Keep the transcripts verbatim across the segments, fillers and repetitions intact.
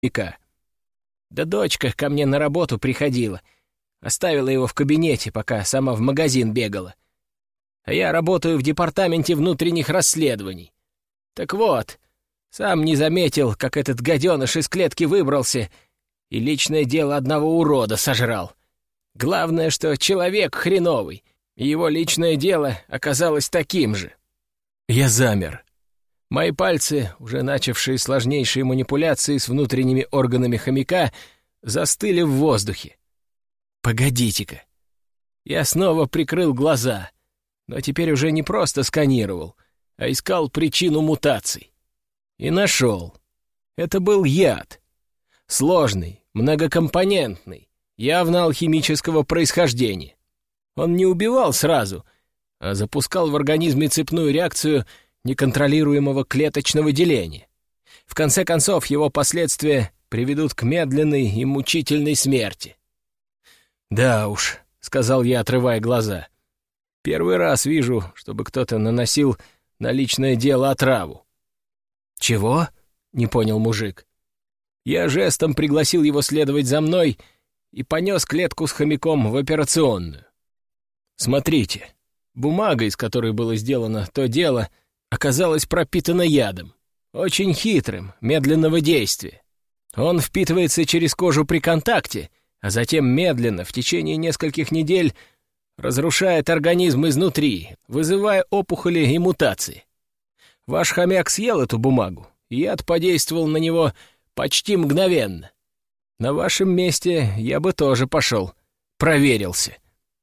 хомяка. Да дочка ко мне на работу приходила. Оставила его в кабинете, пока сама в магазин бегала. А я работаю в департаменте внутренних расследований. Так вот, сам не заметил, как этот гаденыш из клетки выбрался и личное дело одного урода сожрал. Главное, что человек хреновый, и его личное дело оказалось таким же. Я замер. Мои пальцы, уже начавшие сложнейшие манипуляции с внутренними органами хомяка, застыли в воздухе. Погодите-ка. Я снова прикрыл глаза, но теперь уже не просто сканировал, а искал причину мутаций. И нашел. Это был яд. Сложный, многокомпонентный, явно алхимического происхождения. Он не убивал сразу, а запускал в организме цепную реакцию неконтролируемого клеточного деления. В конце концов, его последствия приведут к медленной и мучительной смерти. «Да уж», — сказал я, отрывая глаза, — «первый раз вижу, чтобы кто-то наносил на личное дело отраву». «Чего?» — не понял мужик. Я жестом пригласил его следовать за мной и понес клетку с хомяком в операционную. Смотрите, бумага, из которой было сделано то дело, оказалась пропитана ядом, очень хитрым, медленного действия. Он впитывается через кожу при контакте, а затем медленно, в течение нескольких недель, разрушает организм изнутри, вызывая опухоли и мутации. Ваш хомяк съел эту бумагу, и яд подействовал на него почти мгновенно. На вашем месте я бы тоже пошел, проверился.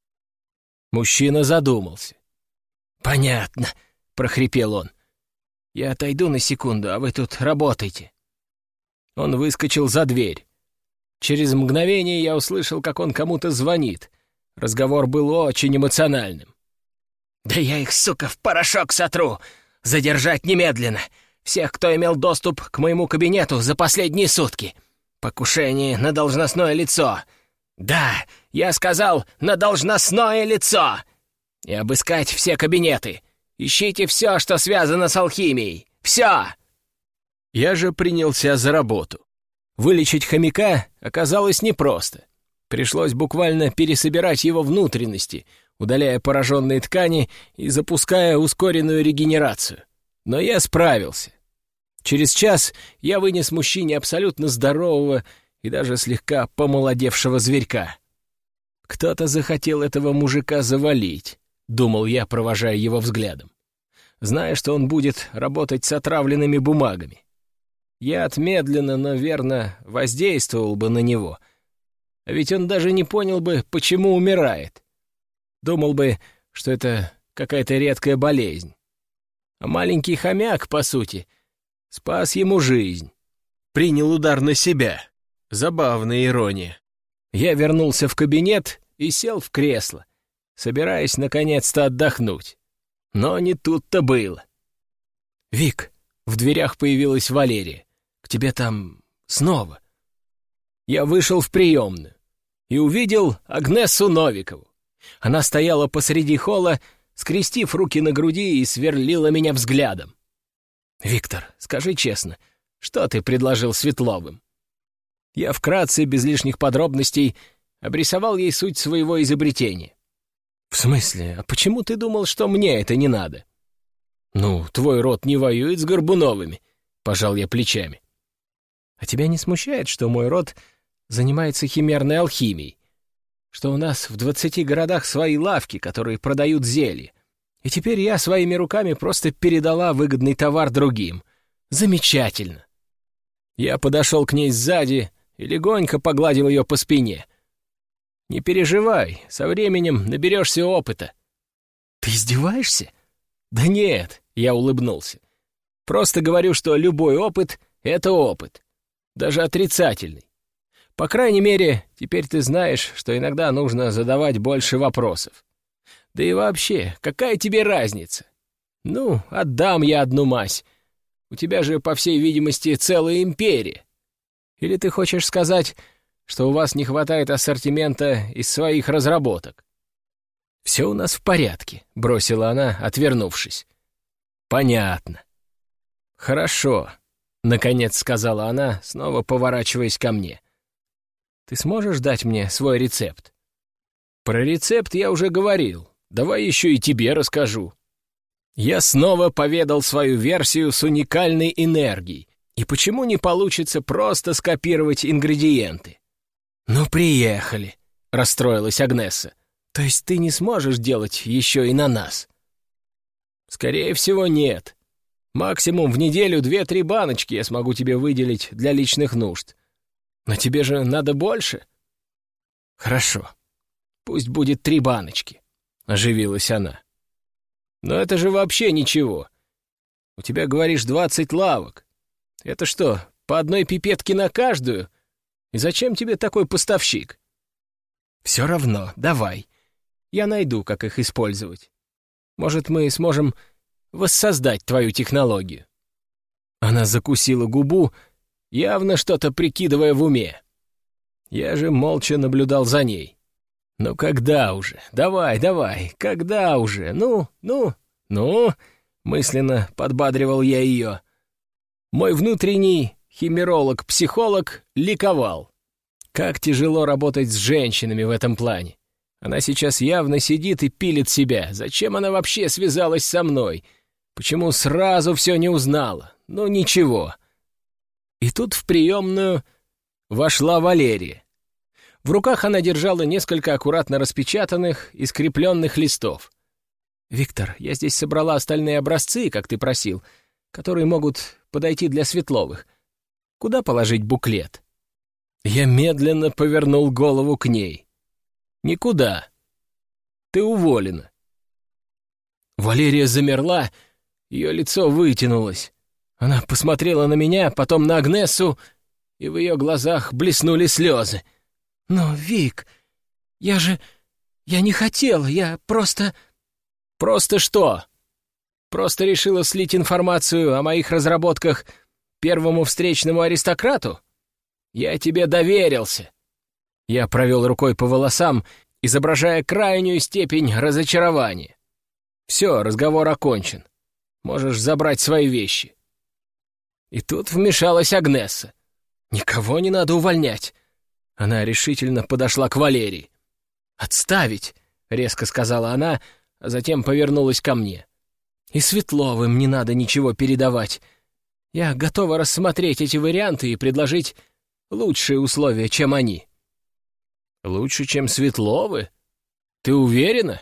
Мужчина задумался. «Понятно», — прохрипел он. «Я отойду на секунду, а вы тут работайте». Он выскочил за дверь. Через мгновение я услышал, как он кому-то звонит. Разговор был очень эмоциональным. «Да я их, сука, в порошок сотру! Задержать немедленно! Всех, кто имел доступ к моему кабинету за последние сутки! Покушение на должностное лицо! Да, я сказал, на должностное лицо! И обыскать все кабинеты! Ищите все, что связано с алхимией! Все!» Я же принялся за работу. Вылечить хомяка оказалось непросто. Пришлось буквально пересобирать его внутренности, удаляя пораженные ткани и запуская ускоренную регенерацию. Но я справился. Через час я вынес мужчине абсолютно здорового и даже слегка помолодевшего зверька. «Кто-то захотел этого мужика завалить», — думал я, провожая его взглядом, зная, что он будет работать с отравленными бумагами. Яд медленно, но верно воздействовал бы на него, а ведь он даже не понял бы, почему умирает. Думал бы, что это какая-то редкая болезнь. А маленький хомяк, по сути, спас ему жизнь. Принял удар на себя. Забавная ирония. Я вернулся в кабинет и сел в кресло, собираясь наконец-то отдохнуть. Но не тут-то было. «Вик», — в дверях появилась Валерия, — «к тебе там снова». Я вышел в приемную и увидел Агнессу Новикову. Она стояла посреди холла, скрестив руки на груди и сверлила меня взглядом. «Виктор, скажи честно, что ты предложил Светловым?» Я вкратце, без лишних подробностей, обрисовал ей суть своего изобретения. «В смысле? А почему ты думал, что мне это не надо?» «Ну, твой род не воюет с Горбуновыми», — пожал я плечами. «А тебя не смущает, что мой род занимается химерной алхимией? Что у нас в двадцати городах свои лавки, которые продают зелья, и теперь я своими руками просто передала выгодный товар другим? Замечательно!» Я подошел к ней сзади и легонько погладил ее по спине. «Не переживай, со временем наберешься опыта». «Ты издеваешься?» «Да нет», — я улыбнулся. «Просто говорю, что любой опыт — это опыт, даже отрицательный. По крайней мере, теперь ты знаешь, что иногда нужно задавать больше вопросов. Да и вообще, какая тебе разница? Ну, отдам я одну мазь. У тебя же, по всей видимости, целая империя. Или ты хочешь сказать, что у вас не хватает ассортимента из своих разработок?» «Все у нас в порядке», — бросила она, отвернувшись. «Понятно. Хорошо. — наконец сказала она, снова поворачиваясь ко мне. «Ты сможешь дать мне свой рецепт?» «Про рецепт я уже говорил. Давай еще и тебе расскажу». Я снова поведал свою версию с уникальной энергией. И почему не получится просто скопировать ингредиенты? «Ну, приехали», — расстроилась Агнесса. «То есть ты не сможешь делать еще и на нас?» «Скорее всего, нет. Максимум в неделю две-три баночки я смогу тебе выделить для личных нужд. Но тебе же надо больше». «Хорошо. Пусть будет три баночки», — оживилась она. «Но это же вообще ничего. У тебя, говоришь, двадцать лавок. Это что, по одной пипетке на каждую? И зачем тебе такой поставщик?» «Все равно, давай. Я найду, как их использовать. Может, мы сможем воссоздать твою технологию». Она закусила губу, явно что-то прикидывая в уме. Я же молча наблюдал за ней. «Ну когда уже? Давай, давай, когда уже? Ну, ну, ну!» Мысленно подбадривал я ее. Мой внутренний химеролог-психолог ликовал. Как тяжело работать с женщинами в этом плане. Она сейчас явно сидит и пилит себя. Зачем она вообще связалась со мной? Почему сразу все не узнала? Ну ничего. И тут в приемную вошла Валерия. В руках она держала несколько аккуратно распечатанных и скрепленных листов. «Виктор, я здесь собрала остальные образцы, как ты просил, которые могут подойти для Светловых. Куда положить буклет?» Я медленно повернул голову к ней. «Никуда. Ты уволена». Валерия замерла, ее лицо вытянулось. Она посмотрела на меня, потом на Агнессу, и в ее глазах блеснули слезы. «Но, Вик, я же... я не хотела, я просто...» «Просто что? Просто решила слить информацию о моих разработках первому встречному аристократу? Я тебе доверился». Я провел рукой по волосам, изображая крайнюю степень разочарования. «Все, разговор окончен. Можешь забрать свои вещи». И тут вмешалась Агнесса. «Никого не надо увольнять». Она решительно подошла к Валерии. «Отставить», — резко сказала она, а затем повернулась ко мне. «И Светловым не надо ничего передавать. Я готова рассмотреть эти варианты и предложить лучшие условия, чем они». «Лучше, чем Светловы? Ты уверена?»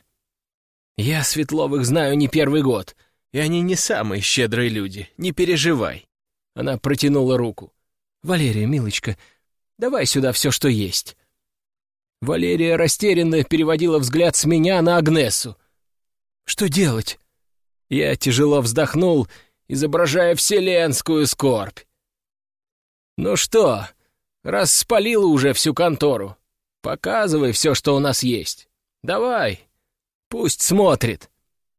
«Я Светловых знаю не первый год, и они не самые щедрые люди, не переживай». Она протянула руку. «Валерия, милочка, давай сюда все, что есть». Валерия растерянно переводила взгляд с меня на Агнессу. «Что делать?» Я тяжело вздохнул, изображая вселенскую скорбь. «Ну что, раз спалила уже всю контору, показывай все, что у нас есть. Давай, пусть смотрит».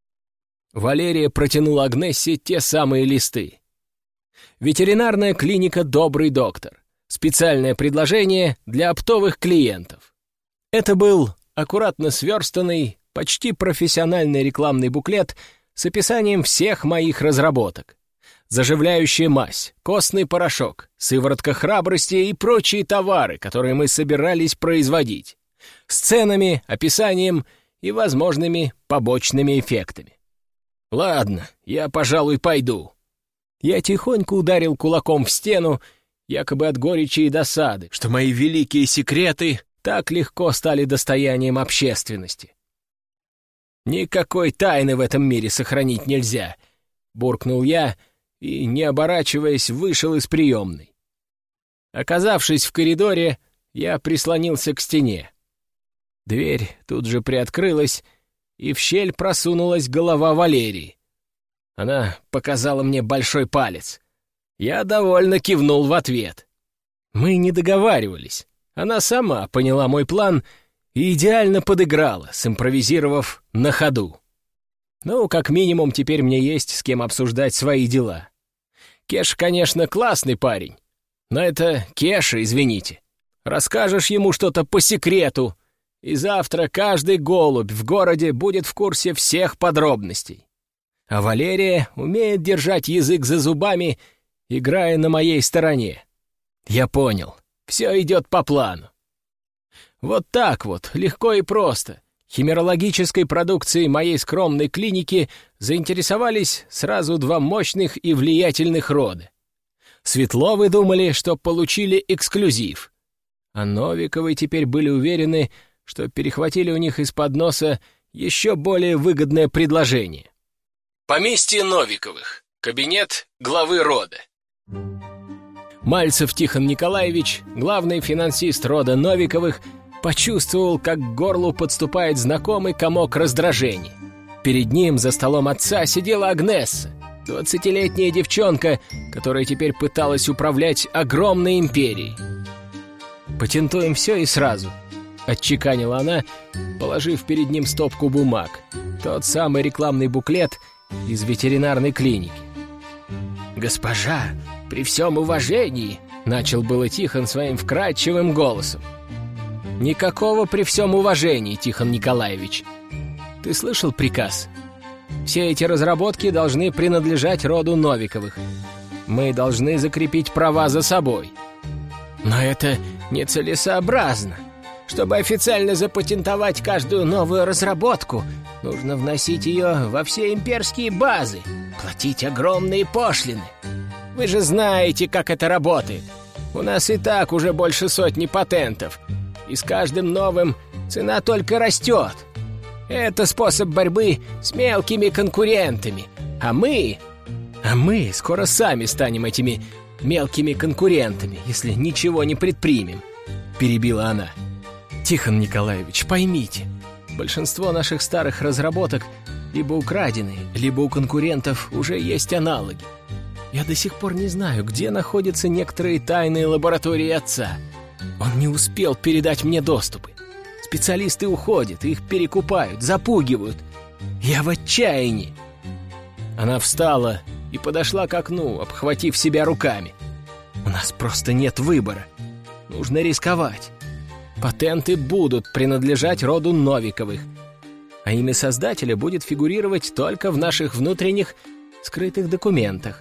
Валерия протянула Агнессе те самые листы. Ветеринарная клиника «Добрый доктор». Специальное предложение для оптовых клиентов. Это был аккуратно сверстанный, почти профессиональный рекламный буклет с описанием всех моих разработок. Заживляющая мазь, костный порошок, сыворотка храбрости и прочие товары, которые мы собирались производить. С ценами, описанием и возможными побочными эффектами. «Ладно, я, пожалуй, пойду». Я тихонько ударил кулаком в стену, якобы от горечи и досады, что мои великие секреты так легко стали достоянием общественности. «Никакой тайны в этом мире сохранить нельзя», — буркнул я и, не оборачиваясь, вышел из приемной. Оказавшись в коридоре, я прислонился к стене. Дверь тут же приоткрылась, и в щель просунулась голова Валерии. Она показала мне большой палец. Я довольно кивнул в ответ. Мы не договаривались. Она сама поняла мой план и идеально подыграла, симпровизировав на ходу. Ну, как минимум, теперь мне есть с кем обсуждать свои дела. Кеш, конечно, классный парень, но это Кеша, извините. Расскажешь ему что-то по секрету, и завтра каждый голубь в городе будет в курсе всех подробностей. А Валерия умеет держать язык за зубами играя на моей стороне. Я понял, все идет по плану. Вот так вот, легко и просто, химерологической продукцией моей скромной клиники заинтересовались сразу два мощных и влиятельных рода. Светловы думали, что получили эксклюзив, а Новиковы теперь были уверены, что перехватили у них из-под носа еще более выгодное предложение. Поместье Новиковых. Кабинет главы рода. Мальцев Тихон Николаевич, главный финансист рода Новиковых, почувствовал, как к горлу подступает знакомый комок раздражения. Перед ним за столом отца сидела Агнесса, двадцатилетняя девчонка, которая теперь пыталась управлять огромной империей. «Патентуем все и сразу», — отчеканила она, положив перед ним стопку бумаг, тот самый рекламный буклет из ветеринарной клиники. «Госпожа, при всем уважении», — начал было Тихон своим вкрадчивым голосом. «Никакого при всем уважении, Тихон Николаевич. Ты слышал приказ? Все эти разработки должны принадлежать роду Новиковых. Мы должны закрепить права за собой. Но это нецелесообразно. Чтобы официально запатентовать каждую новую разработку, нужно вносить ее во все имперские базы, платить огромные пошлины. Вы же знаете, как это работает. У нас и так уже больше сотни патентов, и с каждым новым цена только растет. Это способ борьбы с мелкими конкурентами, а мы... А мы скоро сами станем этими мелкими конкурентами, если ничего не предпримем», — перебила она. «Тихон Николаевич, поймите, большинство наших старых разработок либо украдены, либо у конкурентов уже есть аналоги. Я до сих пор не знаю, где находятся некоторые тайные лаборатории отца. Он не успел передать мне доступы. Специалисты уходят, их перекупают, запугивают. Я в отчаянии». Она встала и подошла к окну, обхватив себя руками. «У нас просто нет выбора. Нужно рисковать. Патенты будут принадлежать роду Новиковых, а имя создателя будет фигурировать только в наших внутренних скрытых документах».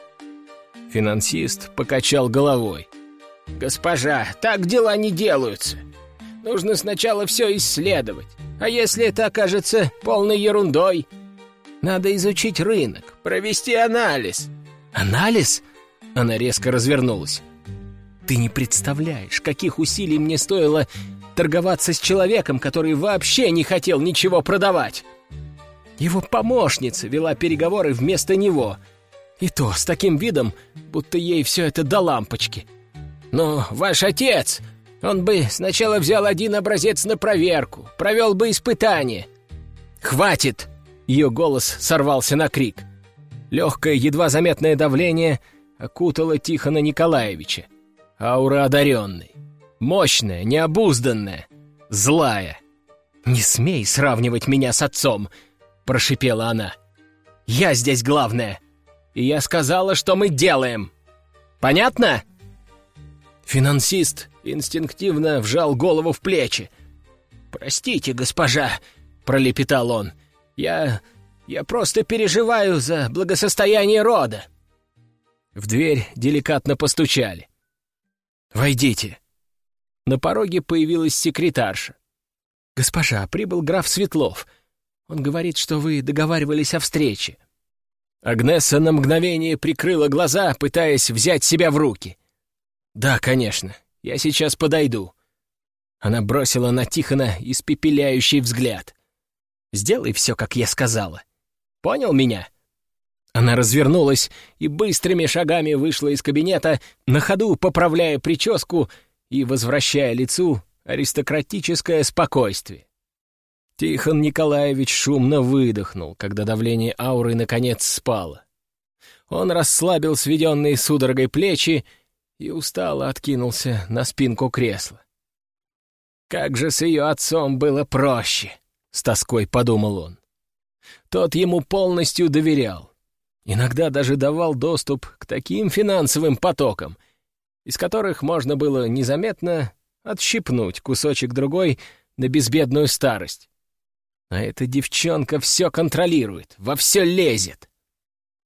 Финансист покачал головой. «Госпожа, так дела не делаются. Нужно сначала все исследовать. А если это окажется полной ерундой? Надо изучить рынок, провести анализ». «Анализ?» Она резко развернулась. «Ты не представляешь, каких усилий мне стоило торговаться с человеком, который вообще не хотел ничего продавать. Его помощница вела переговоры вместо него, и то с таким видом, будто ей все это до лампочки. Но ваш отец, он бы сначала взял один образец на проверку, провел бы испытание». «Хватит!» — ее голос сорвался на крик. Легкое, едва заметное давление окутало Тихона Николаевича. Аура одаренной. Мощная, необузданная, злая. «Не смей сравнивать меня с отцом!» — прошипела она. «Я здесь главная, и я сказала, что мы делаем. Понятно?» Финансист инстинктивно вжал голову в плечи. «Простите, госпожа», — пролепетал он. «Я... я просто переживаю за благосостояние рода». В дверь деликатно постучали. «Войдите». На пороге появилась секретарша. «Госпожа, прибыл граф Светлов. Он говорит, что вы договаривались о встрече». Агнесса на мгновение прикрыла глаза, пытаясь взять себя в руки. «Да, конечно, я сейчас подойду». Она бросила на Тихона испепеляющий взгляд. «Сделай все, как я сказала. Понял меня?» Она развернулась и быстрыми шагами вышла из кабинета, на ходу поправляя прическу и возвращая лицу аристократическое спокойствие. Тихон Николаевич шумно выдохнул, когда давление ауры наконец спало. Он расслабил сведенные судорогой плечи и устало откинулся на спинку кресла. «Как же с ее отцом было проще!» — с тоской подумал он. Тот ему полностью доверял. Иногда даже давал доступ к таким финансовым потокам, из которых можно было незаметно отщипнуть кусочек-другой на безбедную старость. А эта девчонка все контролирует, во все лезет.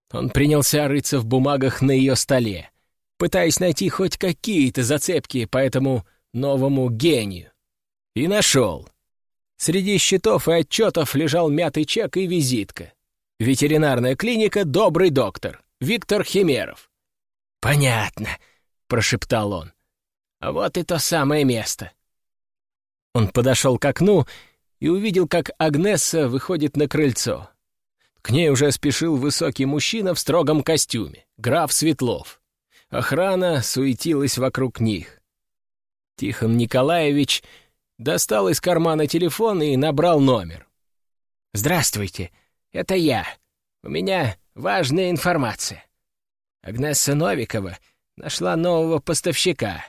Он принялся рыться в бумагах на ее столе, пытаясь найти хоть какие-то зацепки по этому новому гению. И нашел. Среди счетов и отчетов лежал мятый чек и визитка. Ветеринарная клиника «Добрый доктор» Виктор Химеров. «Понятно», — прошептал он. «А вот и то самое место». Он подошел к окну и увидел, как Агнесса выходит на крыльцо. К ней уже спешил высокий мужчина в строгом костюме, граф Светлов. Охрана суетилась вокруг них. Тихон Николаевич достал из кармана телефон и набрал номер. «Здравствуйте, это я. У меня важная информация. Агнесса Новикова нашла нового поставщика.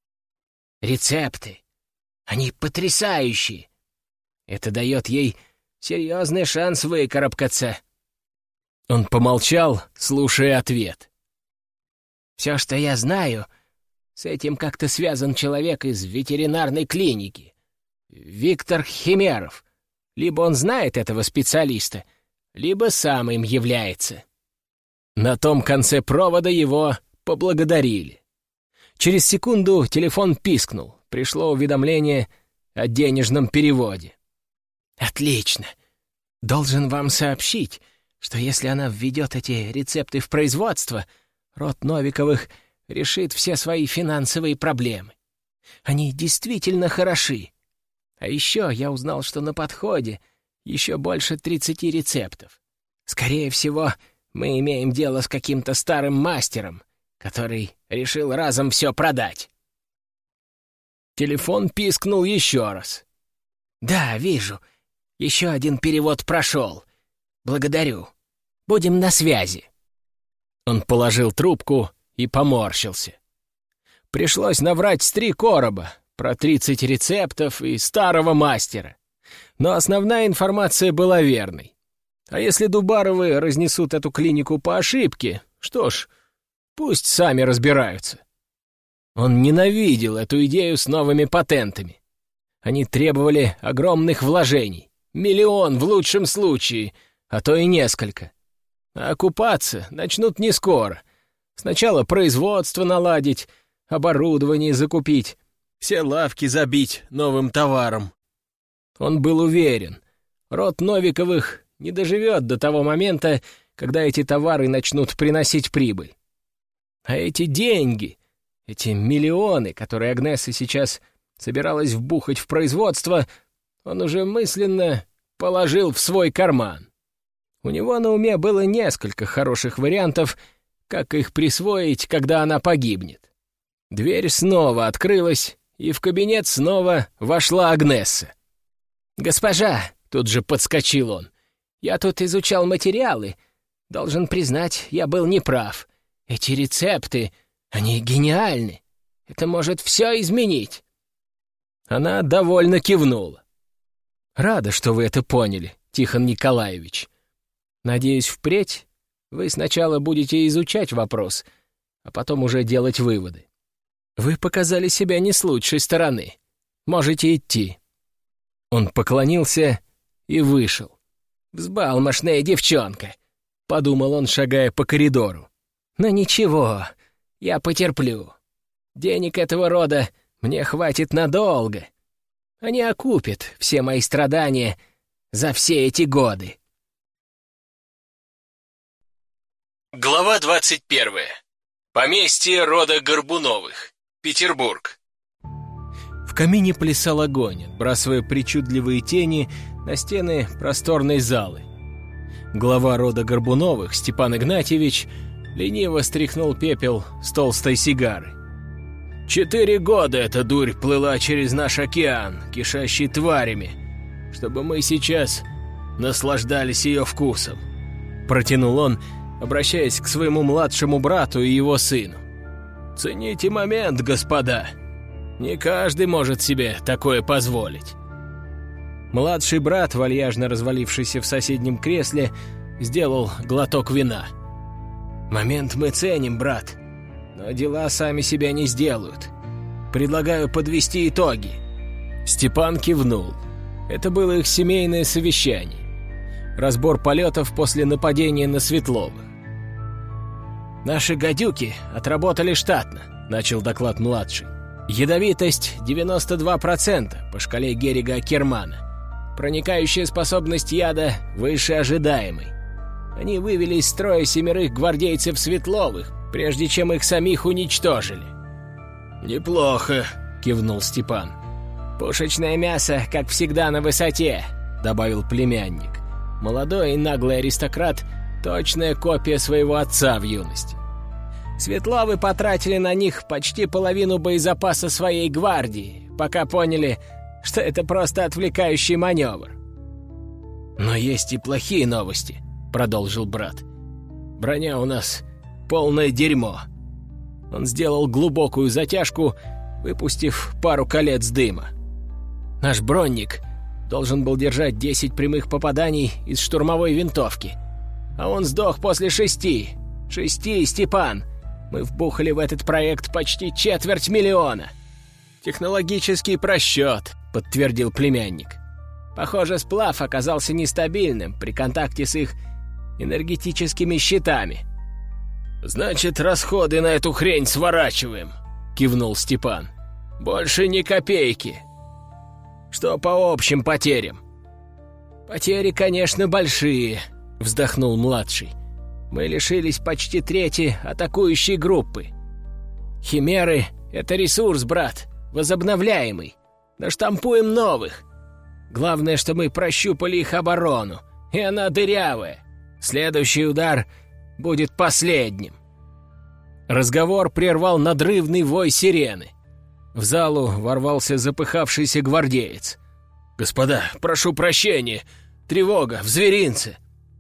Рецепты. Они потрясающие. Это дает ей серьезный шанс выкарабкаться». Он помолчал, слушая ответ. «Все, что я знаю, с этим как-то связан человек из ветеринарной клиники. Виктор Химеров. Либо он знает этого специалиста, либо сам им является». На том конце провода его поблагодарили. Через секунду телефон пискнул. Пришло уведомление о денежном переводе. «Отлично. Должен вам сообщить, что если она введет эти рецепты в производство, род Новиковых решит все свои финансовые проблемы. Они действительно хороши. А еще я узнал, что на подходе еще больше тридцати рецептов. Скорее всего, мы имеем дело с каким-то старым мастером, который решил разом все продать». Телефон пискнул еще раз. «Да, вижу. Еще один перевод прошел. Благодарю. Будем на связи». Он положил трубку и поморщился. Пришлось наврать с три короба про тридцать рецептов и старого мастера. Но основная информация была верной. А если Дубаровы разнесут эту клинику по ошибке, что ж, пусть сами разбираются. Он ненавидел эту идею с новыми патентами. Они требовали огромных вложений. Миллион в лучшем случае, а то и несколько. А окупаться начнут не скоро. Сначала производство наладить, оборудование закупить, все лавки забить новым товаром. Он был уверен, род Новиковых не доживет до того момента, когда эти товары начнут приносить прибыль. А эти деньги, эти миллионы, которые Агнесса сейчас собиралась вбухать в производство, он уже мысленно положил в свой карман. У него на уме было несколько хороших вариантов, как их присвоить, когда она погибнет. Дверь снова открылась, и в кабинет снова вошла Агнесса. «Госпожа», — тут же подскочил он, — «я тут изучал материалы. Должен признать, я был неправ. Эти рецепты, они гениальны. Это может все изменить». Она довольно кивнула. «Рада, что вы это поняли, Тихон Николаевич. Надеюсь, впредь вы сначала будете изучать вопрос, а потом уже делать выводы. Вы показали себя не с лучшей стороны. Можете идти». Он поклонился и вышел. «Взбалмошная девчонка», — подумал он, шагая по коридору. «Но ничего, я потерплю. Денег этого рода мне хватит надолго. Они окупят все мои страдания за все эти годы». Глава двадцать первая. Поместье рода Горбуновых. Петербург. В камине плясал огонь, отбрасывая причудливые тени на стены просторной залы. Глава рода Горбуновых, Степан Игнатьевич, лениво стряхнул пепел с толстой сигары. «Четыре года эта дурь плыла через наш океан, кишащий тварями, чтобы мы сейчас наслаждались ее вкусом», — протянул он, обращаясь к своему младшему брату и его сыну. «Цените момент, господа. Не каждый может себе такое позволить». Младший брат, вальяжно развалившийся в соседнем кресле, сделал глоток вина. «Момент мы ценим, брат, но дела сами себя не сделают. Предлагаю подвести итоги». Степан кивнул. Это было их семейное совещание. Разбор полетов после нападения на Светловых. «Наши гадюки отработали штатно», — начал доклад младший. «Ядовитость девяносто два процента по шкале Геррига-Аккермана. Проникающая способность яда выше ожидаемой. Они вывели из строя семерых гвардейцев Светловых, прежде чем их самих уничтожили». «Неплохо», — кивнул Степан. «Пушечное мясо, как всегда, на высоте», — добавил племянник. Молодой и наглый аристократ — точная копия своего отца в юности. Светловы потратили на них почти половину боезапаса своей гвардии, пока поняли, что это просто отвлекающий маневр. «Но есть и плохие новости», — продолжил брат. «Броня у нас полное дерьмо». Он сделал глубокую затяжку, выпустив пару колец дыма. «Наш бронник должен был держать десять прямых попаданий из штурмовой винтовки, а он сдох после шести. Шести, Степан! Мы вбухали в этот проект почти четверть миллиона!» «Технологический просчет», — подтвердил племянник. «Похоже, сплав оказался нестабильным при контакте с их энергетическими щитами». «Значит, расходы на эту хрень сворачиваем», — кивнул Степан. «Больше ни копейки». «Что по общим потерям?» «Потери, конечно, большие», — вздохнул младший. «Мы лишились почти трети атакующей группы. Химеры — это ресурс, брат, возобновляемый. Наштампуем новых. Главное, что мы прощупали их оборону, и она дырявая. Следующий удар будет последним». Разговор прервал надрывный вой сирены. В залу ворвался запыхавшийся гвардеец. «Господа, прошу прощения! Тревога! В зверинце!»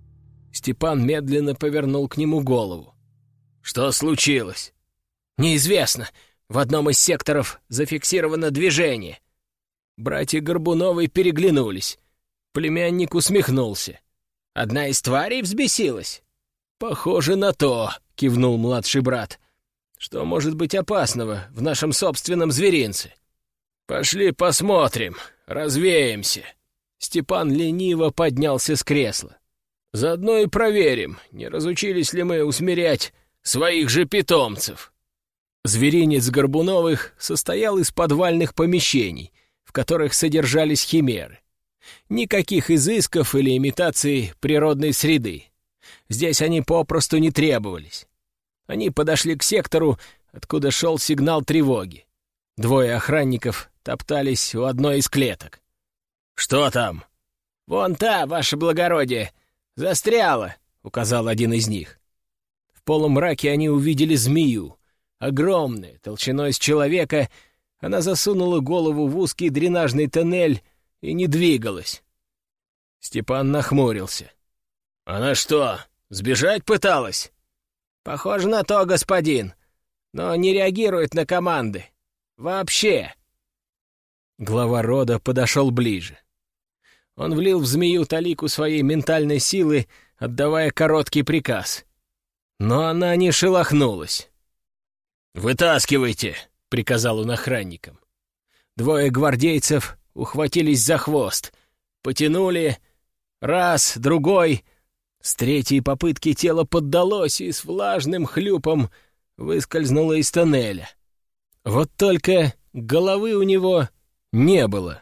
Степан медленно повернул к нему голову. «Что случилось?» «Неизвестно. В одном из секторов зафиксировано движение». Братья Горбуновы переглянулись. Племянник усмехнулся. «Одна из тварей взбесилась?» «Похоже на то», — кивнул младший брат. «Что может быть опасного в нашем собственном зверинце?» «Пошли посмотрим, развеемся». Степан лениво поднялся с кресла. «Заодно и проверим, не разучились ли мы усмирять своих же питомцев». Зверинец Горбуновых состоял из подвальных помещений, в которых содержались химеры. Никаких изысков или имитаций природной среды. Здесь они попросту не требовались. Они подошли к сектору, откуда шел сигнал тревоги. Двое охранников топтались у одной из клеток. «Что там?» «Вон та, ваше благородие, застряла», — указал один из них. В полумраке они увидели змею. Огромная, толщиной с человека, она засунула голову в узкий дренажный тоннель и не двигалась. Степан нахмурился. «Она что, сбежать пыталась?» «Похоже на то, господин, но не реагирует на команды. Вообще». Глава рода подошел ближе. Он влил в змею талику своей ментальной силы, отдавая короткий приказ. Но она не шелохнулась. «Вытаскивайте!» — приказал он охранникам. Двое гвардейцев ухватились за хвост, потянули. Раз, другой. С третьей попытки тело поддалось и с влажным хлюпом выскользнуло из тоннеля. Вот только головы у него не было.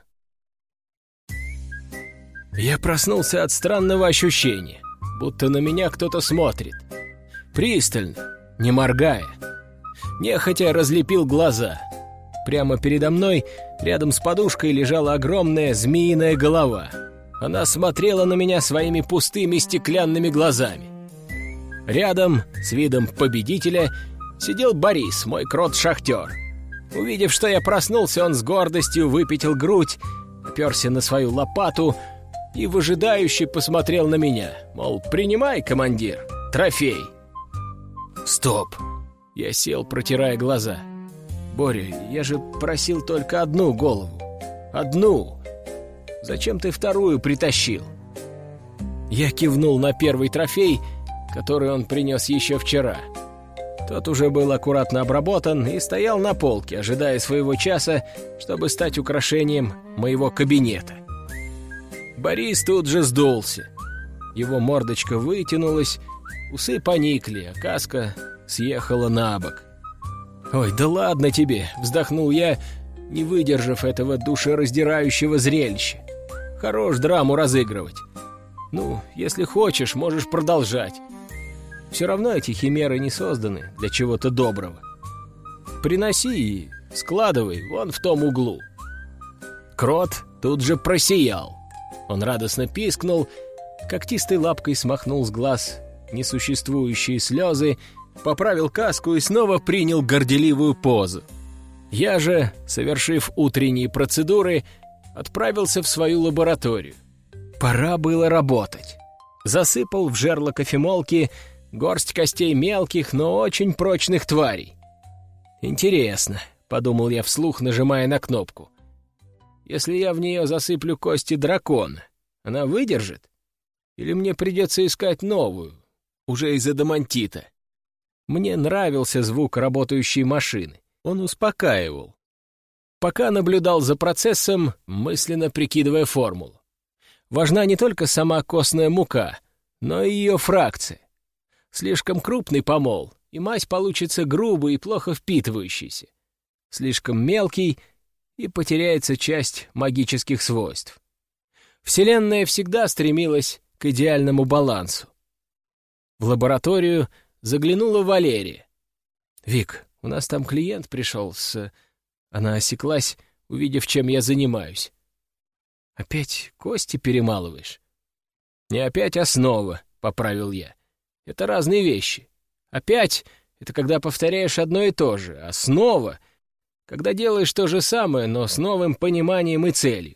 Я проснулся от странного ощущения, будто на меня кто-то смотрит. Пристально, не моргая. Нехотя разлепил глаза. Прямо передо мной, рядом с подушкой, лежала огромная змеиная голова. Она смотрела на меня своими пустыми стеклянными глазами. Рядом, с видом победителя, сидел Борис, мой крот-шахтер. Увидев, что я проснулся, он с гордостью выпятил грудь, оперся на свою лопату и выжидающе посмотрел на меня. Мол, принимай, командир, трофей. Стоп! Я сел, протирая глаза. «Боря, я же просил только одну голову. Одну! Зачем ты вторую притащил?» Я кивнул на первый трофей, который он принес еще вчера. Тот уже был аккуратно обработан и стоял на полке, ожидая своего часа, чтобы стать украшением моего кабинета. Борис тут же сдулся. Его мордочка вытянулась, усы поникли, а каска съехала на бок. «Ой, да ладно тебе!» — вздохнул я, не выдержав этого душераздирающего зрелища. «Хорош драму разыгрывать. Ну, если хочешь, можешь продолжать. Все равно эти химеры не созданы для чего-то доброго. Приноси и складывай вон в том углу». Крот тут же просиял. Он радостно пискнул, когтистой лапкой смахнул с глаз несуществующие слезы, поправил каску и снова принял горделивую позу. Я же, совершив утренние процедуры, отправился в свою лабораторию. Пора было работать. Засыпал в жерло кофемолки горсть костей мелких, но очень прочных тварей. «Интересно», — подумал я вслух, нажимая на кнопку. «Если я в нее засыплю кости дракона, она выдержит? Или мне придется искать новую, уже из адамантита?» Мне нравился звук работающей машины. Он успокаивал. Пока наблюдал за процессом, мысленно прикидывая формулу. Важна не только сама костная мука, но и ее фракция. Слишком крупный помол, и мазь получится грубой и плохо впитывающейся. Слишком мелкий, и потеряется часть магических свойств. Вселенная всегда стремилась к идеальному балансу. В лабораторию заглянула Валерия. «Вик, у нас там клиент пришел с...» Она осеклась, увидев, чем я занимаюсь. «Опять кости перемалываешь?» «Не опять, а снова», — поправил я. «Это разные вещи. Опять — это когда повторяешь одно и то же, а снова — когда делаешь то же самое, но с новым пониманием и целью».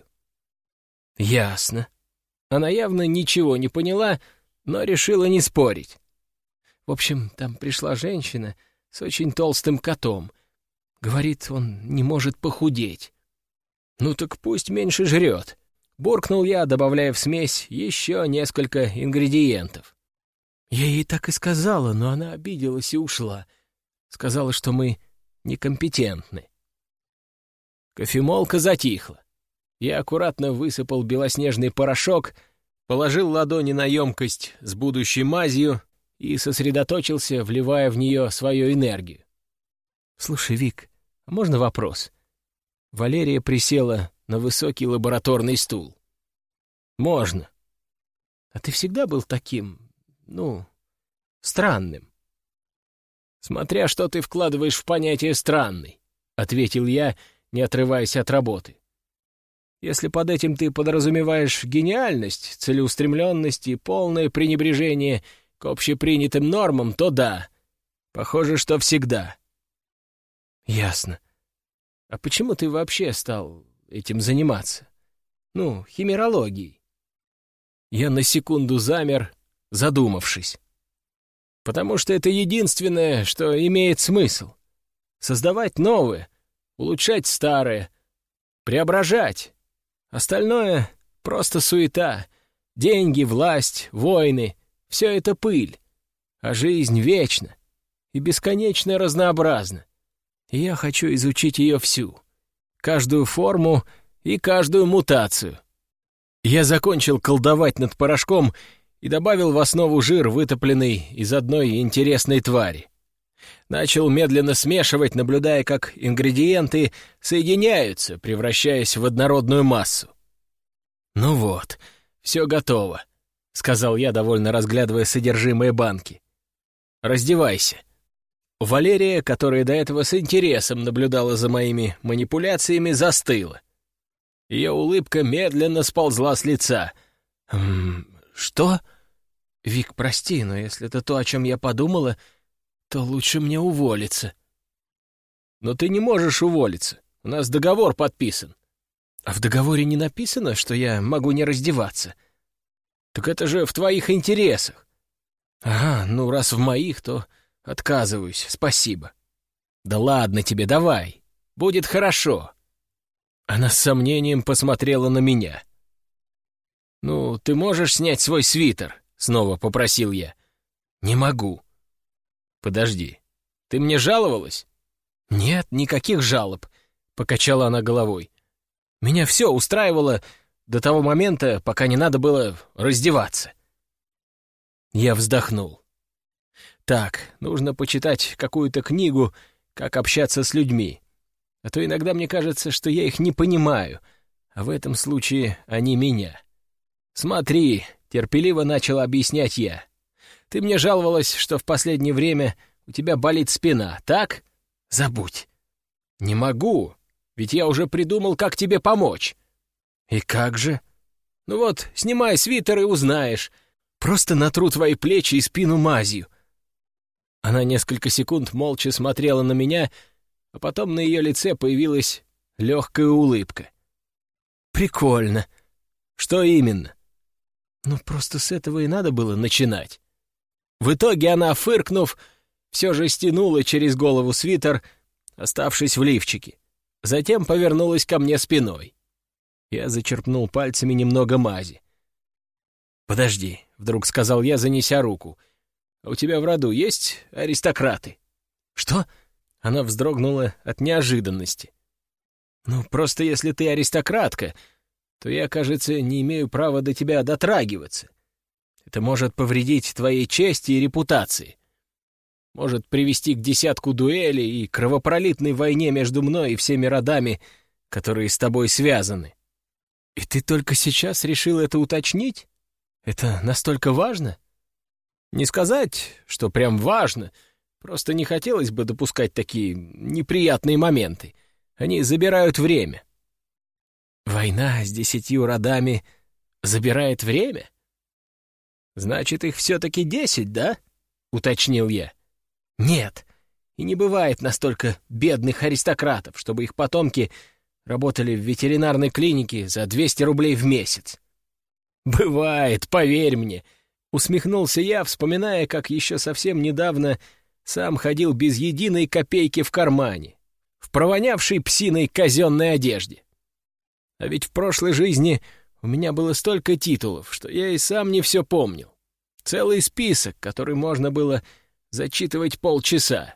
«Ясно». Она явно ничего не поняла, но решила не спорить. В общем, там пришла женщина с очень толстым котом. Говорит, он не может похудеть. «Ну так пусть меньше жрет», — буркнул я, добавляя в смесь еще несколько ингредиентов. Я ей так и сказала, но она обиделась и ушла. Сказала, что мы некомпетентны. Кофемолка затихла. Я аккуратно высыпал белоснежный порошок, положил ладони на емкость с будущей мазью и сосредоточился, вливая в нее свою энергию. «Слушай, Вик, а можно вопрос?» Валерия присела на высокий лабораторный стул. «Можно. А ты всегда был таким, ну, странным?» «Смотря что ты вкладываешь в понятие «странный», — ответил я, не отрываясь от работы. «Если под этим ты подразумеваешь гениальность, целеустремленность и полное пренебрежение к общепринятым нормам, то да, похоже, что всегда». «Ясно. А почему ты вообще стал этим заниматься? Ну, химерологией?» Я на секунду замер, задумавшись. «Потому что это единственное, что имеет смысл. Создавать новое, улучшать старое, преображать. Остальное — просто суета. Деньги, власть, войны — все это пыль. А жизнь вечна и бесконечно разнообразна. И я хочу изучить ее всю. Каждую форму и каждую мутацию». Я закончил колдовать над порошком и добавил в основу жир, вытопленный из одной интересной твари. Начал медленно смешивать, наблюдая, как ингредиенты соединяются, превращаясь в однородную массу. «Ну вот, все готово», — сказал я, довольно разглядывая содержимое банки. «Раздевайся». Валерия, которая до этого с интересом наблюдала за моими манипуляциями, застыла. Ее улыбка медленно сползла с лица. «Эм, что?» «Вик, прости, но если это то, о чем я подумала, то лучше мне уволиться». «Но ты не можешь уволиться. У нас договор подписан». «А в договоре не написано, что я могу не раздеваться?» «Так это же в твоих интересах». «Ага, ну раз в моих, то отказываюсь, спасибо». «Да ладно тебе, давай. Будет хорошо». Она с сомнением посмотрела на меня. «Ну, ты можешь снять свой свитер?» — снова попросил я. «Не могу». «Подожди, ты мне жаловалась?» «Нет, никаких жалоб», — покачала она головой. «Меня все устраивало до того момента, пока не надо было раздеваться». Я вздохнул. Так, нужно почитать какую-то книгу, как общаться с людьми. А то иногда мне кажется, что я их не понимаю, а в этом случае они меня. Смотри, терпеливо начал объяснять я. Ты мне жаловалась, что в последнее время у тебя болит спина, так? Забудь. Не могу, ведь я уже придумал, как тебе помочь. И как же? Ну вот, снимай свитер и узнаешь. Просто натру твои плечи и спину мазью. Она несколько секунд молча смотрела на меня, а потом на ее лице появилась легкая улыбка. Прикольно. Что именно? Ну, просто с этого и надо было начинать. В итоге она, фыркнув, все же стянула через голову свитер, оставшись в лифчике. Затем повернулась ко мне спиной. Я зачерпнул пальцами немного мази. «Подожди», — вдруг сказал я, занеся руку. «А у тебя в роду есть аристократы?» «Что?» — она вздрогнула от неожиданности. «Ну, просто если ты аристократка, то я, кажется, не имею права до тебя дотрагиваться. Это может повредить твоей чести и репутации. Может привести к десятку дуэлей и кровопролитной войне между мной и всеми родами, которые с тобой связаны. И ты только сейчас решил это уточнить? Это настолько важно?» «Не сказать, что прям важно, просто не хотелось бы допускать такие неприятные моменты. Они забирают время». «Война с десятью родами забирает время? Значит, их все-таки десять, да?» — уточнил я. «Нет, и не бывает настолько бедных аристократов, чтобы их потомки работали в ветеринарной клинике за двести рублей в месяц». «Бывает, поверь мне», — усмехнулся я, вспоминая, как еще совсем недавно сам ходил без единой копейки в кармане, в провонявшей псиной казенной одежде. А ведь в прошлой жизни у меня было столько титулов, что я и сам не все помнил. Целый список, который можно было зачитывать полчаса.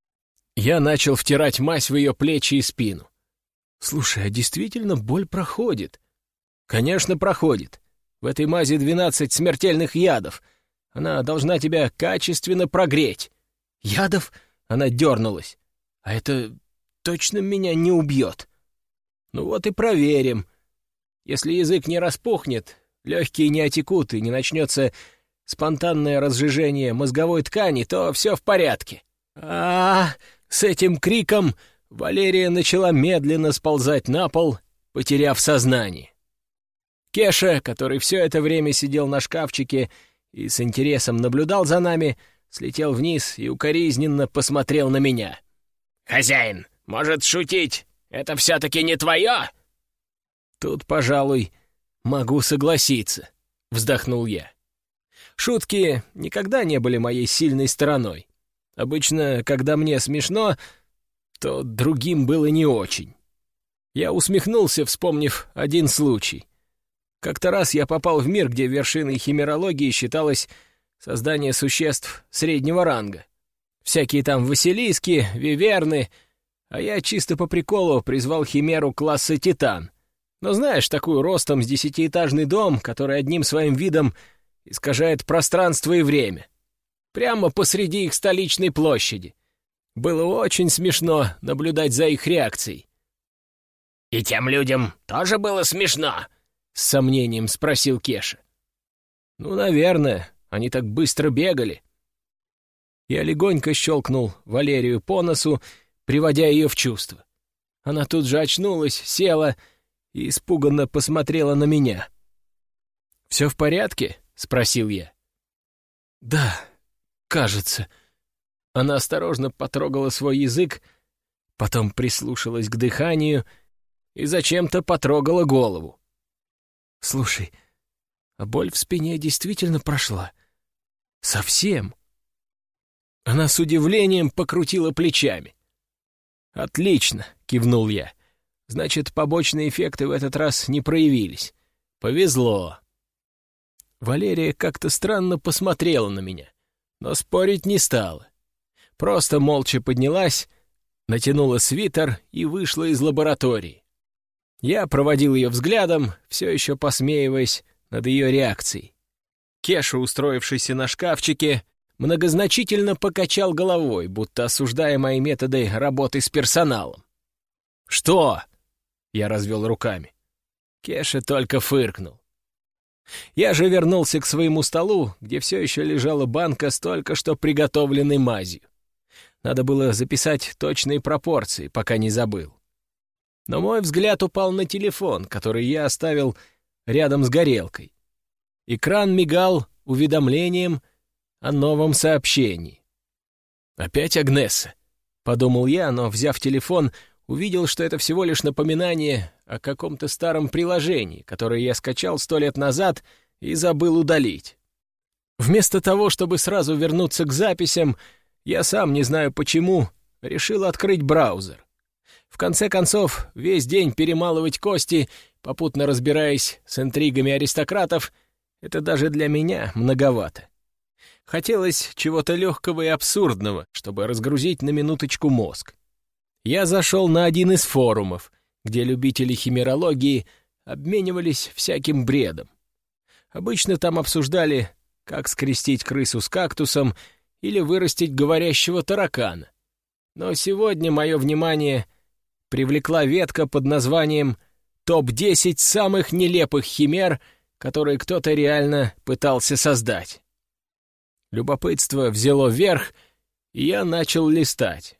Я начал втирать мазь в ее плечи и спину. «Слушай, а действительно боль проходит?» «Конечно, проходит. В этой мази двенадцать смертельных ядов. Она должна тебя качественно прогреть». «Ядов?» — она дернулась. «А это точно меня не убьет?» «Ну вот и проверим. Если язык не распухнет, легкие не отекут и не начнется спонтанное разжижение мозговой ткани, то все в порядке». А, -а, а С этим криком Валерия начала медленно сползать на пол, потеряв сознание. Кеша, который все это время сидел на шкафчике и с интересом наблюдал за нами, слетел вниз и укоризненно посмотрел на меня. «Хозяин, может шутить? Это все-таки не твое?» «Тут, пожалуй, могу согласиться», — вздохнул я. Шутки никогда не были моей сильной стороной. Обычно, когда мне смешно, то другим было не очень. Я усмехнулся, вспомнив один случай. Как-то раз я попал в мир, где вершиной химерологии считалось создание существ среднего ранга. Всякие там василиски, виверны, а я чисто по приколу призвал химеру класса Титан. Но знаешь, такую ростом с десятиэтажный дом, который одним своим видом искажает пространство и время. Прямо посреди их столичной площади. Было очень смешно наблюдать за их реакцией. «И тем людям тоже было смешно?» — с сомнением спросил Кеша. «Ну, наверное, они так быстро бегали». Я легонько щелкнул Валерию по носу, приводя ее в чувство. Она тут же очнулась, села и испуганно посмотрела на меня. «Все в порядке?» — спросил я. «Да, кажется». Она осторожно потрогала свой язык, потом прислушалась к дыханию и зачем-то потрогала голову. «Слушай, а боль в спине действительно прошла? Совсем?» Она с удивлением покрутила плечами. «Отлично», — кивнул я. «Значит, побочные эффекты в этот раз не проявились. Повезло». Валерия как-то странно посмотрела на меня, но спорить не стала. Просто молча поднялась, натянула свитер и вышла из лаборатории. Я проводил ее взглядом, все еще посмеиваясь над ее реакцией. Кеша, устроившийся на шкафчике, многозначительно покачал головой, будто осуждая мои методы работы с персоналом. «Что?» — я развел руками. Кеша только фыркнул. Я же вернулся к своему столу, где все еще лежала банка с только что приготовленной мазью. Надо было записать точные пропорции, пока не забыл. Но мой взгляд упал на телефон, который я оставил рядом с горелкой. Экран мигал уведомлением о новом сообщении. «Опять Агнесса», — подумал я, но, взяв телефон, увидел, что это всего лишь напоминание о каком-то старом приложении, которое я скачал сто лет назад и забыл удалить. Вместо того, чтобы сразу вернуться к записям, я сам, не знаю почему, решил открыть браузер. В конце концов, весь день перемалывать кости, попутно разбираясь с интригами аристократов, это даже для меня многовато. Хотелось чего-то легкого и абсурдного, чтобы разгрузить на минуточку мозг. Я зашел на один из форумов, где любители химерологии обменивались всяким бредом. Обычно там обсуждали, как скрестить крысу с кактусом или вырастить говорящего таракана. Но сегодня мое внимание привлекла ветка под названием «Топ десять самых нелепых химер, которые кто-то реально пытался создать». Любопытство взяло верх, и я начал листать.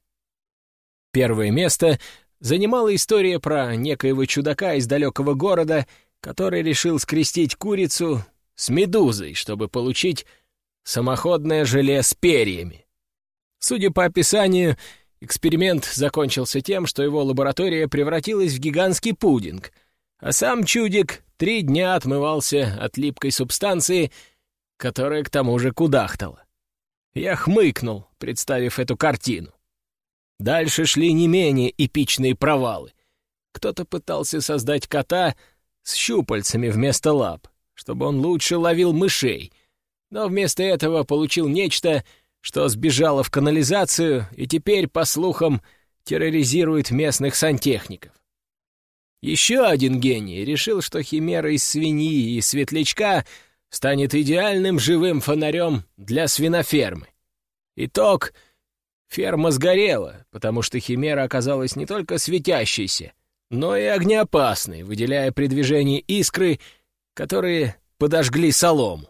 Первое место занимала история про некоего чудака из далекого города, который решил скрестить курицу с медузой, чтобы получить самоходное желе с перьями. Судя по описанию, эксперимент закончился тем, что его лаборатория превратилась в гигантский пудинг, а сам чудик три дня отмывался от липкой субстанции, которая к тому же кудахтала. Я хмыкнул, представив эту картину. Дальше шли не менее эпичные провалы. Кто-то пытался создать кота с щупальцами вместо лап, чтобы он лучше ловил мышей, но вместо этого получил нечто, что сбежало в канализацию и теперь, по слухам, терроризирует местных сантехников. Еще один гений решил, что химера из свиньи и светлячка станет идеальным живым фонарем для свинофермы. Итог — ферма сгорела, потому что химера оказалась не только светящейся, но и огнеопасной, выделяя при движении искры, которые подожгли солому.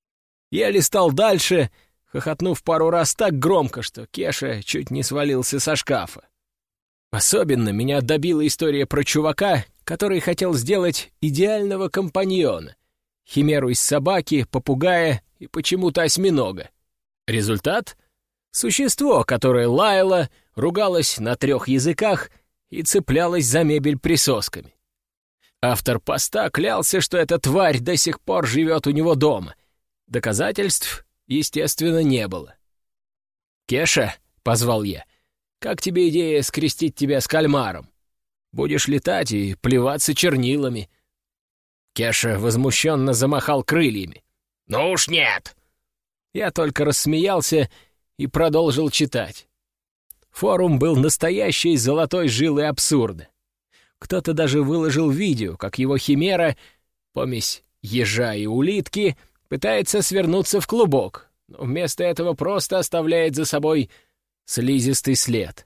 Я листал дальше, хохотнув пару раз так громко, что Кеша чуть не свалился со шкафа. Особенно меня добила история про чувака, который хотел сделать идеального компаньона — химеру из собаки, попугая и почему-то осьминога. Результат — существо, которое лаяло, ругалось на трех языках и цеплялось за мебель присосками. Автор поста клялся, что эта тварь до сих пор живет у него дома. Доказательств, естественно, не было. «Кеша», — позвал я, — «как тебе идея скрестить тебя с кальмаром? Будешь летать и плеваться чернилами». Кеша возмущенно замахал крыльями. «Ну уж нет!» Я только рассмеялся и продолжил читать. Форум был настоящей золотой жилой абсурда. Кто-то даже выложил видео, как его химера, помесь ежа и улитки, пытается свернуться в клубок, но вместо этого просто оставляет за собой слизистый след.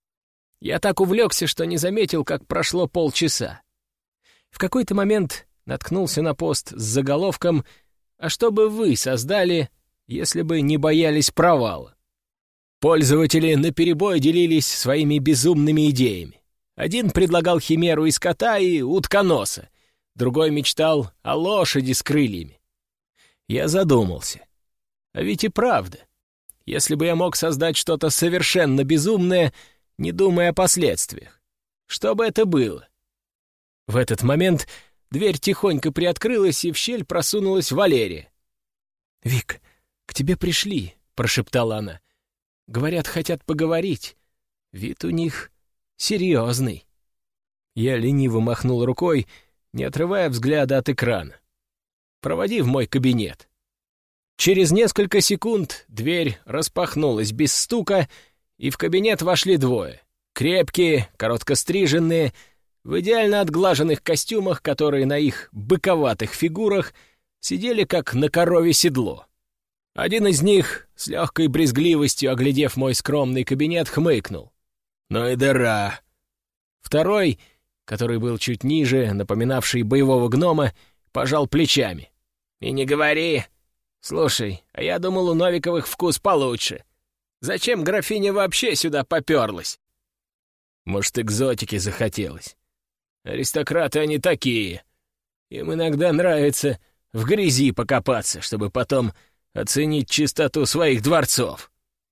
Я так увлекся, что не заметил, как прошло полчаса. В какой-то момент наткнулся на пост с заголовком «А что бы вы создали, если бы не боялись провала?». Пользователи наперебой делились своими безумными идеями. Один предлагал химеру из кота и утконоса, другой мечтал о лошади с крыльями. Я задумался. А ведь и правда. Если бы я мог создать что-то совершенно безумное, не думая о последствиях, что бы это было? В этот момент дверь тихонько приоткрылась, и в щель просунулась Валерия. «Вик, к тебе пришли», — прошептала она. «Говорят, хотят поговорить. Вид у них серьезный». Я лениво махнул рукой, не отрывая взгляда от экрана. «Проводи в мой кабинет». Через несколько секунд дверь распахнулась без стука, и в кабинет вошли двое. Крепкие, короткостриженные, в идеально отглаженных костюмах, которые на их быковатых фигурах сидели как на корове седло. Один из них, с легкой брезгливостью оглядев мой скромный кабинет, хмыкнул. «Ну и дыра!» Второй, который был чуть ниже, напоминавший боевого гнома, пожал плечами. «И не говори! Слушай, а я думал, у Новиковых вкус получше. Зачем графиня вообще сюда поперлась?» «Может, экзотики захотелось. Аристократы они такие. Им иногда нравится в грязи покопаться, чтобы потом оценить чистоту своих дворцов».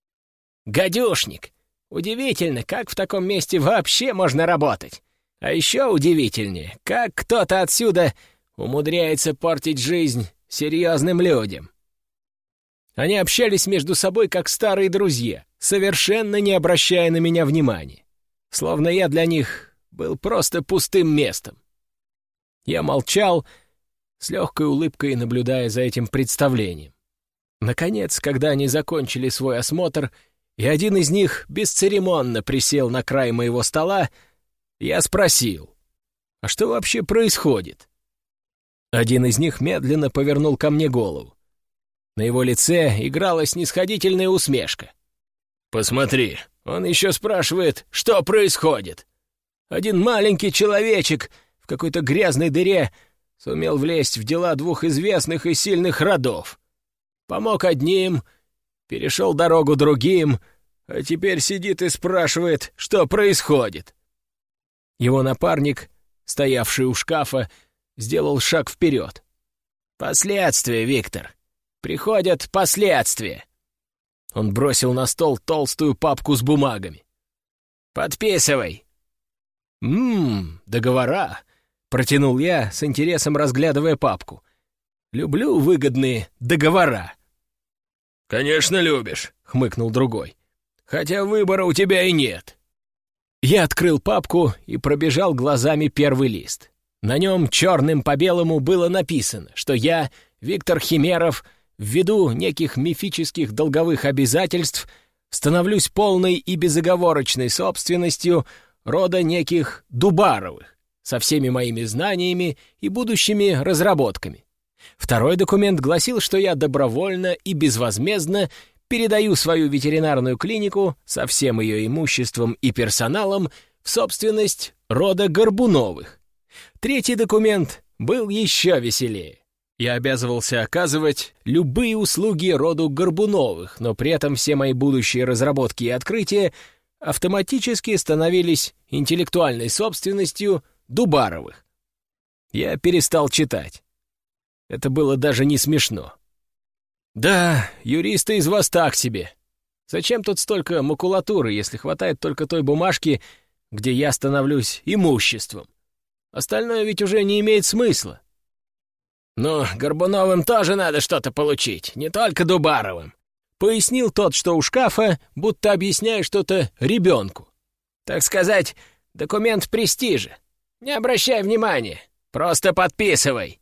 «Гадюшник! Удивительно, как в таком месте вообще можно работать. А еще удивительнее, как кто-то отсюда умудряется портить жизнь серьезным людям». Они общались между собой как старые друзья, совершенно не обращая на меня внимания. Словно я для них был просто пустым местом. Я молчал, с легкой улыбкой наблюдая за этим представлением. Наконец, когда они закончили свой осмотр, и один из них бесцеремонно присел на край моего стола, я спросил, а что вообще происходит? Один из них медленно повернул ко мне голову. На его лице играла снисходительная усмешка. «Посмотри, он еще спрашивает, что происходит. Один маленький человечек в какой-то грязной дыре сумел влезть в дела двух известных и сильных родов. Помог одним, перешел дорогу другим, а теперь сидит и спрашивает, что происходит». Его напарник, стоявший у шкафа, сделал шаг вперед. «Последствия, Виктор. Приходят последствия». Он бросил на стол толстую папку с бумагами. «Подписывай». «Ммм, договора», — протянул я, с интересом разглядывая папку. «Люблю выгодные договора». «Конечно любишь», — хмыкнул другой. «Хотя выбора у тебя и нет». Я открыл папку и пробежал глазами первый лист. На нем черным по белому было написано, что я, Виктор Химеров, ввиду неких мифических долговых обязательств становлюсь полной и безоговорочной собственностью рода неких Дубаровых, со всеми моими знаниями и будущими разработками. Второй документ гласил, что я добровольно и безвозмездно передаю свою ветеринарную клинику со всем ее имуществом и персоналом в собственность рода Горбуновых. Третий документ был еще веселее. Я обязывался оказывать любые услуги роду Горбуновых, но при этом все мои будущие разработки и открытия автоматически становились интеллектуальной собственностью Дубаровых. Я перестал читать. Это было даже не смешно. Да, юристы из вас так себе. Зачем тут столько макулатуры, если хватает только той бумажки, где я становлюсь имуществом? Остальное ведь уже не имеет смысла. «Ну, Горбуновым тоже надо что-то получить, не только Дубаровым», — пояснил тот, что у шкафа, будто объясняя что-то ребенку. «Так сказать, документ престижа. Не обращай внимания, просто подписывай».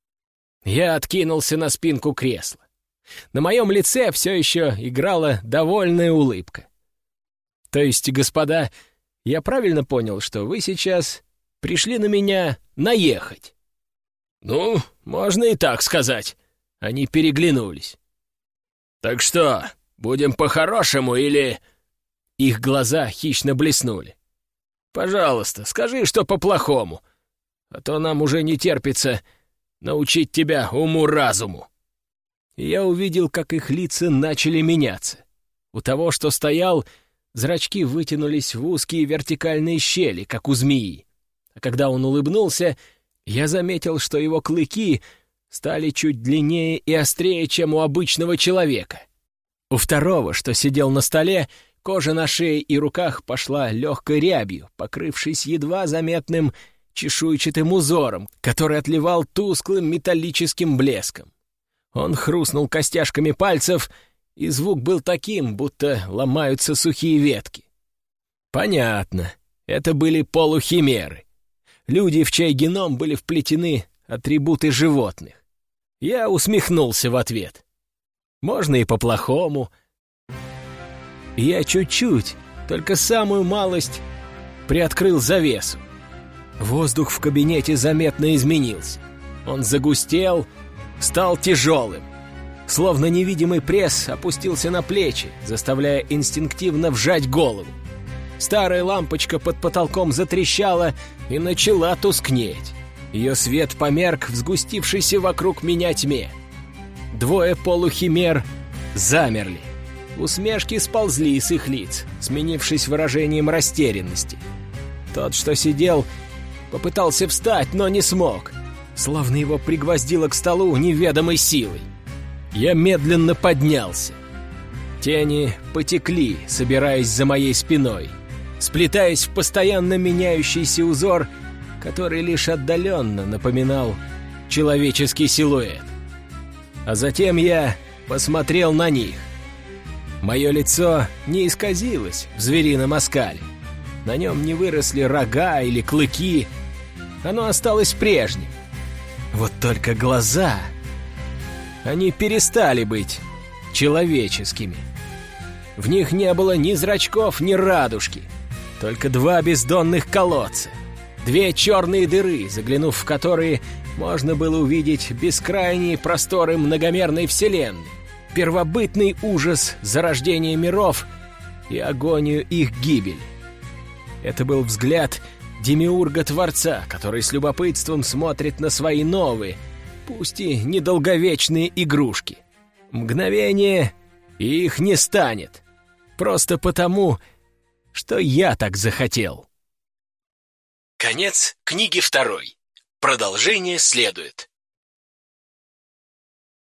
Я откинулся на спинку кресла. На моем лице все еще играла довольная улыбка. «То есть, господа, я правильно понял, что вы сейчас пришли на меня наехать?» «Ну, можно и так сказать». Они переглянулись. «Так что, будем по-хорошему или...» Их глаза хищно блеснули. «Пожалуйста, скажи, что по-плохому, а то нам уже не терпится научить тебя уму-разуму». И я увидел, как их лица начали меняться. У того, что стоял, зрачки вытянулись в узкие вертикальные щели, как у змеи. А когда он улыбнулся, я заметил, что его клыки стали чуть длиннее и острее, чем у обычного человека. У второго, что сидел на столе, кожа на шее и руках пошла легкой рябью, покрывшись едва заметным чешуйчатым узором, который отливал тусклым металлическим блеском. Он хрустнул костяшками пальцев, и звук был таким, будто ломаются сухие ветки. Понятно, это были полухимеры. Люди, в чей геном были вплетены атрибуты животных. Я усмехнулся в ответ. Можно и по-плохому. Я чуть-чуть, только самую малость, приоткрыл завесу. Воздух в кабинете заметно изменился. Он загустел, стал тяжелым. Словно невидимый пресс опустился на плечи, заставляя инстинктивно вжать голову. Старая лампочка под потолком затрещала и начала тускнеть. Ее свет померк в сгустившейся вокруг меня тьме. Двое полухимер замерли. Усмешки сползли с их лиц, сменившись выражением растерянности. Тот, что сидел, попытался встать, но не смог, словно его пригвоздило к столу неведомой силой. Я медленно поднялся. Тени потекли, собираясь за моей спиной, сплетаясь в постоянно меняющийся узор, который лишь отдаленно напоминал человеческий силуэт. А затем я посмотрел на них. Мое лицо не исказилось в зверином оскале. На нем не выросли рога или клыки. Оно осталось прежним. Вот только глаза... Они перестали быть человеческими. В них не было ни зрачков, ни радужки. Только два бездонных колодца. Две черные дыры, заглянув в которые, можно было увидеть бескрайние просторы многомерной вселенной, первобытный ужас зарождения миров и агонию их гибели. Это был взгляд демиурга-творца, который с любопытством смотрит на свои новые, пусть и недолговечные игрушки. Мгновение, и их не станет. Просто потому, что я так захотел. Конец книги второй. Продолжение следует.